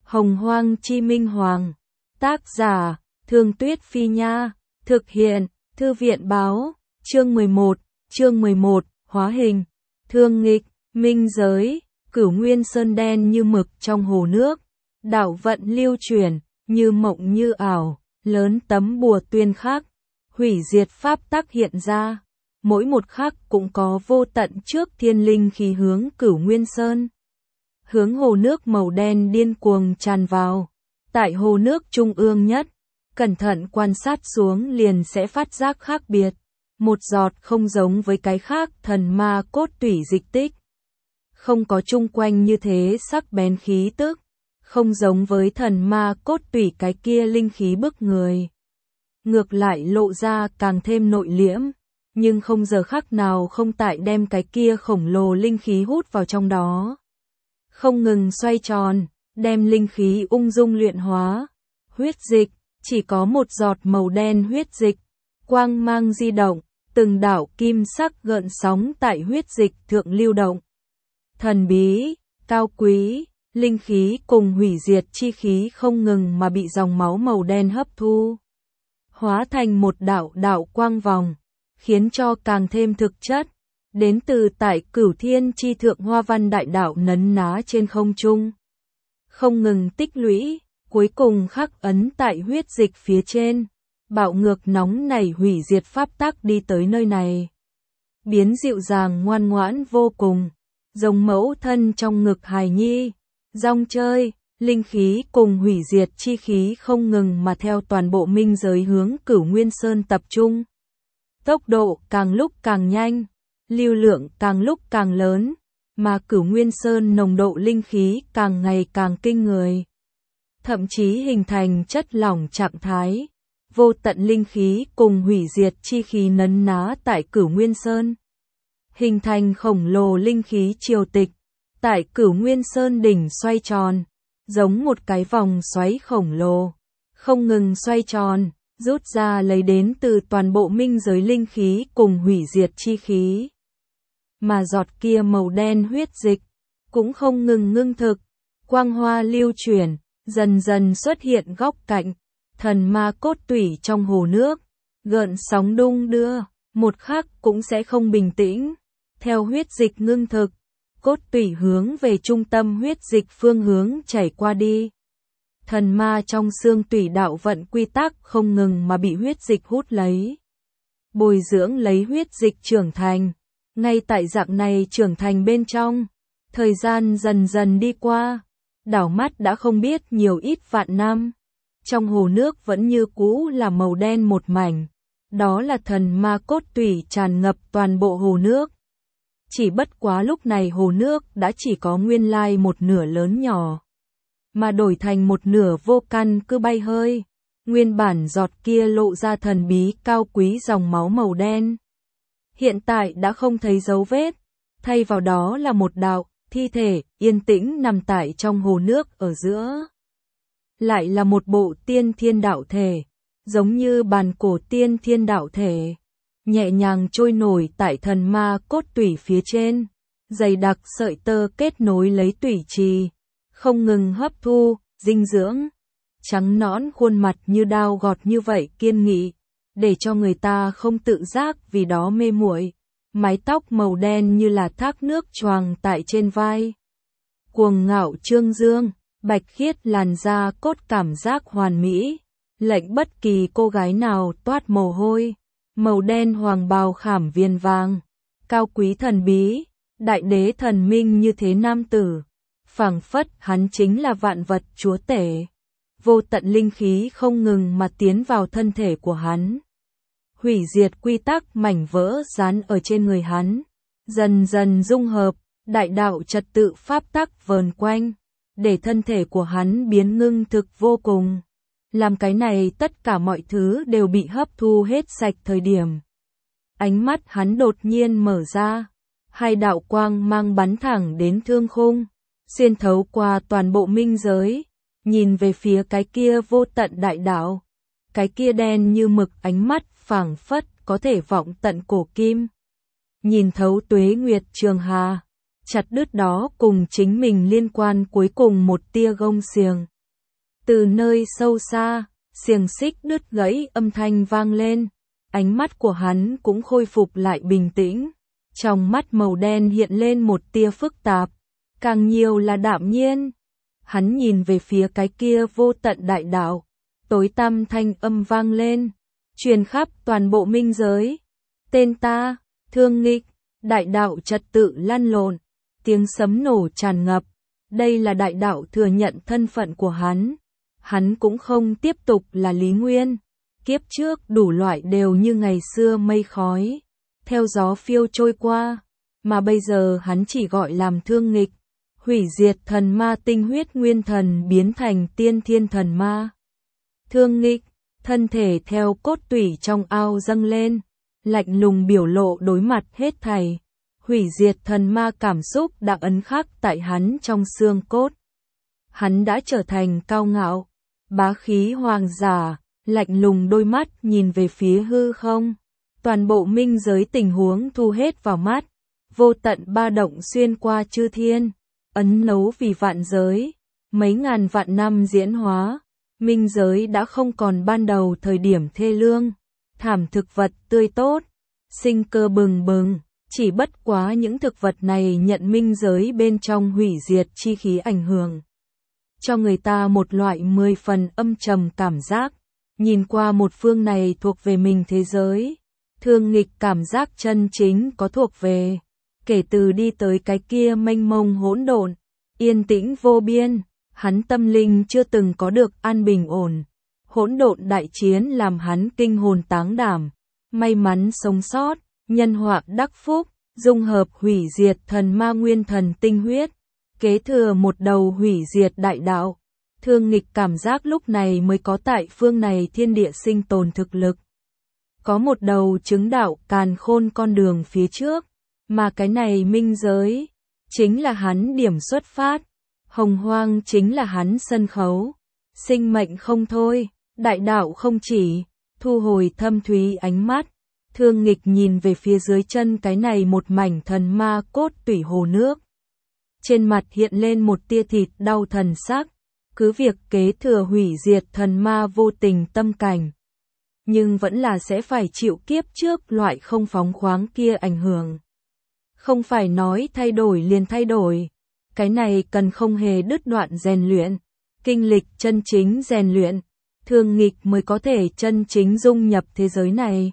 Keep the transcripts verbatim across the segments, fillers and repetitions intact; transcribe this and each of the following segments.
Hồng Hoang Chi Minh Hoàng. Tác giả, Thương Tuyết Phi Nha. Thực hiện, Thư viện Báo. Chương mười một, chương mười một, hóa hình. Thương nghịch, minh giới, Cửu Nguyên Sơn đen như mực trong hồ nước. Đạo vận lưu chuyển, như mộng như ảo, lớn tấm bùa tuyên khắc. Hủy diệt pháp tắc hiện ra. Mỗi một khắc cũng có vô tận trước thiên linh khí hướng Cửu Nguyên Sơn. Hướng hồ nước màu đen điên cuồng tràn vào. Tại hồ nước trung ương nhất, cẩn thận quan sát xuống liền sẽ phát giác khác biệt. Một giọt không giống với cái khác thần ma cốt tủy dịch tích. Không có chung quanh như thế sắc bén khí tức. Không giống với thần ma cốt tủy cái kia linh khí bức người. Ngược lại lộ ra càng thêm nội liễm. Nhưng không giờ khắc nào không tại đem cái kia khổng lồ linh khí hút vào trong đó. Không ngừng xoay tròn, đem linh khí ung dung luyện hóa. Huyết dịch, chỉ có một giọt màu đen huyết dịch. Quang mang di động, từng đạo kim sắc gợn sóng tại huyết dịch thượng lưu động. Thần bí, cao quý, linh khí cùng hủy diệt chi khí không ngừng mà bị dòng máu màu đen hấp thu. Hóa thành một đạo đạo quang vòng, khiến cho càng thêm thực chất. Đến từ tại Cửu Thiên chi thượng hoa văn đại đạo nấn ná trên không trung. Không ngừng tích lũy, cuối cùng khắc ấn tại huyết dịch phía trên. Bạo ngược nóng nảy hủy diệt pháp tắc đi tới nơi này. Biến dịu dàng ngoan ngoãn vô cùng, giống mẫu thân trong ngực hài nhi. Rong chơi, linh khí cùng hủy diệt chi khí không ngừng mà theo toàn bộ minh giới hướng Cửu Nguyên Sơn tập trung. Tốc độ càng lúc càng nhanh, lưu lượng càng lúc càng lớn, mà Cửu Nguyên Sơn nồng độ linh khí càng ngày càng kinh người. Thậm chí hình thành chất lỏng trạng thái, vô tận linh khí cùng hủy diệt chi khí nấn ná tại Cửu Nguyên Sơn. Hình thành khổng lồ linh khí triều tịch, tại Cửu Nguyên Sơn đỉnh xoay tròn, giống một cái vòng xoáy khổng lồ, không ngừng xoay tròn, rút ra lấy đến từ toàn bộ minh giới linh khí cùng hủy diệt chi khí. Mà giọt kia màu đen huyết dịch, cũng không ngừng ngưng thực, quang hoa lưu chuyển, dần dần xuất hiện góc cạnh, thần ma cốt tủy trong hồ nước, gợn sóng đung đưa, một khắc cũng sẽ không bình tĩnh. Theo huyết dịch ngưng thực, cốt tủy hướng về trung tâm huyết dịch phương hướng chảy qua đi. Thần ma trong xương tủy đạo vận quy tắc không ngừng mà bị huyết dịch hút lấy. Bồi dưỡng lấy huyết dịch trưởng thành. Ngay tại dạng này trưởng thành bên trong, thời gian dần dần đi qua, đảo mắt đã không biết nhiều ít vạn năm. Trong hồ nước vẫn như cũ là màu đen một mảnh, đó là thần ma cốt tủy tràn ngập toàn bộ hồ nước. Chỉ bất quá lúc này hồ nước đã chỉ có nguyên lai một nửa lớn nhỏ, mà đổi thành một nửa vô căn cứ bay hơi. Nguyên bản giọt kia lộ ra thần bí cao quý dòng máu màu đen. Hiện tại đã không thấy dấu vết, thay vào đó là một đạo thi thể yên tĩnh nằm tại trong hồ nước ở giữa. Lại là một bộ tiên thiên đạo thể, giống như bàn cổ tiên thiên đạo thể, nhẹ nhàng trôi nổi tại thần ma cốt tủy phía trên, dày đặc sợi tơ kết nối lấy tủy trì, không ngừng hấp thu dinh dưỡng. Trắng nõn khuôn mặt như đao gọt như vậy kiên nghị, để cho người ta không tự giác vì đó mê muội. Mái tóc màu đen như là thác nước choàng tại trên vai. Cuồng ngạo trương dương, bạch khiết làn da cốt cảm giác hoàn mỹ, lệnh bất kỳ cô gái nào toát mồ hôi. Màu đen hoàng bào khảm viền vàng, cao quý thần bí, đại đế thần minh như thế nam tử. Phảng phất hắn chính là vạn vật chúa tể. Vô tận linh khí không ngừng mà tiến vào thân thể của hắn. Hủy diệt quy tắc mảnh vỡ dán ở trên người hắn, dần dần dung hợp, đại đạo trật tự pháp tắc vờn quanh, để thân thể của hắn biến ngưng thực vô cùng. Làm cái này tất cả mọi thứ đều bị hấp thu hết sạch thời điểm. Ánh mắt hắn đột nhiên mở ra, hai đạo quang mang bắn thẳng đến thương khung, xuyên thấu qua toàn bộ minh giới, nhìn về phía cái kia vô tận đại đạo. Cái kia đen như mực ánh mắt phảng phất có thể vọng tận cổ kim. Nhìn thấu tuế nguyệt trường hà, chặt đứt đó cùng chính mình liên quan cuối cùng một tia gông xiềng. Từ nơi sâu xa, xiềng xích đứt gãy âm thanh vang lên, ánh mắt của hắn cũng khôi phục lại bình tĩnh, trong mắt màu đen hiện lên một tia phức tạp, càng nhiều là đạm nhiên. Hắn nhìn về phía cái kia vô tận đại đạo, tối tăm thanh âm vang lên, truyền khắp toàn bộ minh giới. Tên ta, Thương Nghịch, đại đạo trật tự lăn lộn, tiếng sấm nổ tràn ngập, đây là đại đạo thừa nhận thân phận của hắn. Hắn cũng không tiếp tục là Lý Nguyên, kiếp trước đủ loại đều như ngày xưa mây khói, theo gió phiêu trôi qua, mà bây giờ hắn chỉ gọi làm Thương Nghịch, hủy diệt thần ma tinh huyết nguyên thần biến thành tiên thiên thần ma. Thương Nghịch, thân thể theo cốt tủy trong ao dâng lên, lạnh lùng biểu lộ đối mặt hết thảy, hủy diệt thần ma cảm xúc đã ấn khắc tại hắn trong xương cốt. Hắn đã trở thành cao ngạo, bá khí hoàng giả, lạnh lùng đôi mắt nhìn về phía hư không. Toàn bộ minh giới tình huống thu hết vào mắt, vô tận ba động xuyên qua chư thiên, ấn nấu vì vạn giới, mấy ngàn vạn năm diễn hóa, minh giới đã không còn ban đầu thời điểm thê lương, thảm thực vật tươi tốt, sinh cơ bừng bừng, chỉ bất quá những thực vật này nhận minh giới bên trong hủy diệt chi khí ảnh hưởng, cho người ta một loại mười phần âm trầm cảm giác, nhìn qua một phương này thuộc về mình thế giới. Thương Nghịch cảm giác chân chính có thuộc về, kể từ đi tới cái kia mênh mông hỗn độn, yên tĩnh vô biên, hắn tâm linh chưa từng có được an bình ổn. Hỗn độn đại chiến làm hắn kinh hồn táng đảm, may mắn sống sót, nhân họa đắc phúc, dung hợp hủy diệt thần ma nguyên thần tinh huyết, kế thừa một đầu hủy diệt đại đạo. Thương Nghịch cảm giác lúc này mới có tại phương này thiên địa sinh tồn thực lực. Có một đầu chứng đạo càn khôn con đường phía trước, mà cái này minh giới, chính là hắn điểm xuất phát, hồng hoang chính là hắn sân khấu, sinh mệnh không thôi, đại đạo không chỉ, thu hồi thâm thúy ánh mắt, Thương Nghịch nhìn về phía dưới chân cái này một mảnh thần ma cốt tủy hồ nước. Trên mặt hiện lên một tia thịt đau thần sắc, cứ việc kế thừa hủy diệt thần ma vô tình tâm cảnh, nhưng vẫn là sẽ phải chịu kiếp trước loại không phóng khoáng kia ảnh hưởng. Không phải nói thay đổi liền thay đổi, cái này cần không hề đứt đoạn rèn luyện, kinh lịch chân chính rèn luyện, Thương Nghịch mới có thể chân chính dung nhập thế giới này.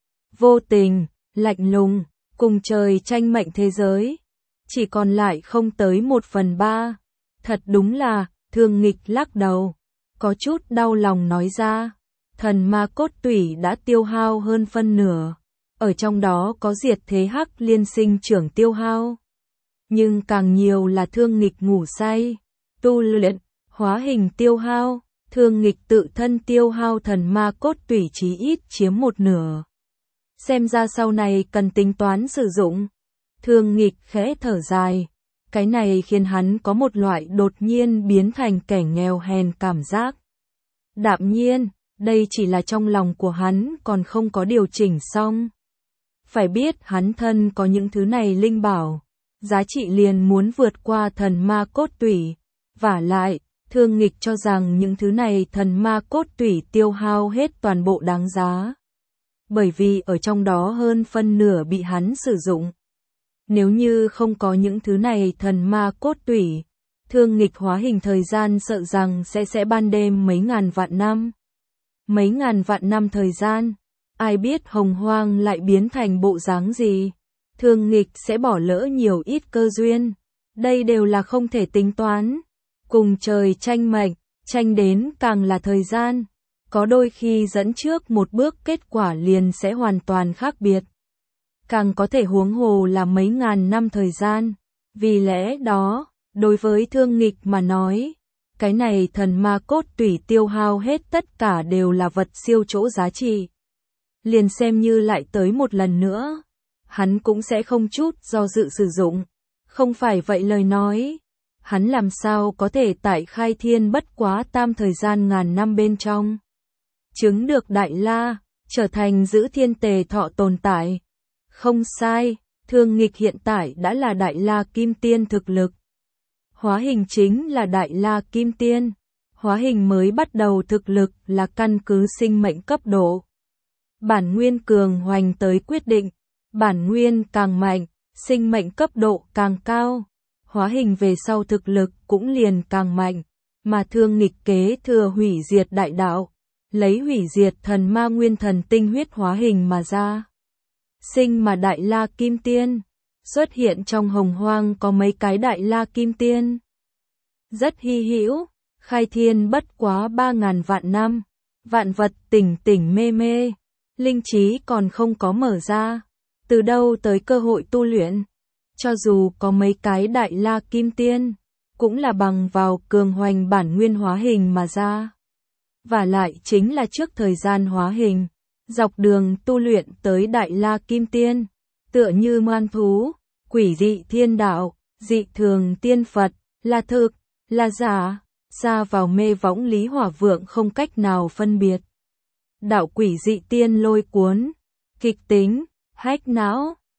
Vô tình, lạnh lùng, cùng trời tranh mệnh thế giới, chỉ còn lại không tới một phần ba. Thật đúng là, Thương Nghịch lắc đầu, có chút đau lòng nói ra. Thần ma cốt tủy đã tiêu hao hơn phân nửa, ở trong đó có diệt thế hắc liên sinh trưởng tiêu hao. Nhưng càng nhiều là Thương Nghịch ngủ say, tu luyện, hóa hình tiêu hao, Thương Nghịch tự thân tiêu hao thần ma cốt tủy chí ít chiếm một nửa. Xem ra sau này cần tính toán sử dụng. Thương Nghịch khẽ thở dài, cái này khiến hắn có một loại đột nhiên biến thành kẻ nghèo hèn cảm giác. Đạm nhiên, đây chỉ là trong lòng của hắn còn không có điều chỉnh xong. Phải biết hắn thân có những thứ này linh bảo, giá trị liền muốn vượt qua thần ma cốt tủy. Vả lại, Thương Nghịch cho rằng những thứ này thần ma cốt tủy tiêu hao hết toàn bộ đáng giá. Bởi vì ở trong đó hơn phân nửa bị hắn sử dụng. Nếu như không có những thứ này thần ma cốt tủy, Thương Nghịch hóa hình thời gian sợ rằng sẽ sẽ ban đêm mấy ngàn vạn năm. Mấy ngàn vạn năm thời gian, ai biết hồng hoang lại biến thành bộ dáng gì, Thương Nghịch sẽ bỏ lỡ nhiều ít cơ duyên, đây đều là không thể tính toán. Cùng trời tranh mệnh, tranh đến càng là thời gian, có đôi khi dẫn trước một bước kết quả liền sẽ hoàn toàn khác biệt. Càng có thể huống hồ là mấy ngàn năm thời gian, vì lẽ đó, đối với Thương Nghịch mà nói, cái này thần ma cốt tủy tiêu hao hết tất cả đều là vật siêu chỗ giá trị. Liền xem như lại tới một lần nữa, hắn cũng sẽ không chút do dự sử dụng. Không phải vậy lời nói, hắn làm sao có thể tại khai thiên bất quá tam thời gian ngàn năm bên trong. Chứng được Đại La, trở thành giữ thiên tề thọ tồn tại. Không sai, Thương Nghịch hiện tại đã là Đại La Kim Tiên thực lực. Hóa hình chính là Đại La Kim Tiên. hóa hình mới bắt đầu thực lực là căn cứ sinh mệnh cấp độ. Bản nguyên cường hoành tới quyết định, bản nguyên càng mạnh, sinh mệnh cấp độ càng cao, hóa hình về sau thực lực cũng liền càng mạnh, mà Thương Nghịch kế thừa hủy diệt đại đạo, lấy hủy diệt thần ma nguyên thần tinh huyết hóa hình mà ra. Sinh mà Đại La Kim Tiên, xuất hiện trong hồng hoang có mấy cái Đại La Kim Tiên. Rất hy hữu, khai thiên bất quá ba ngàn vạn năm, vạn vật tỉnh tỉnh mê mê, linh trí còn không có mở ra, từ đâu tới cơ hội tu luyện. Cho dù có mấy cái Đại La Kim Tiên, cũng là bằng vào cường hoành bản nguyên hóa hình mà ra. Và lại chính là trước thời gian hóa hình, dọc đường tu luyện tới Đại La Kim Tiên, tựa như man thú, quỷ dị thiên đạo, dị thường tiên Phật, là thực, là giả, xa vào mê võng Lý Hỏa Vượng không cách nào phân biệt. Đạo quỷ dị tiên lôi cuốn, kịch tính, hách não.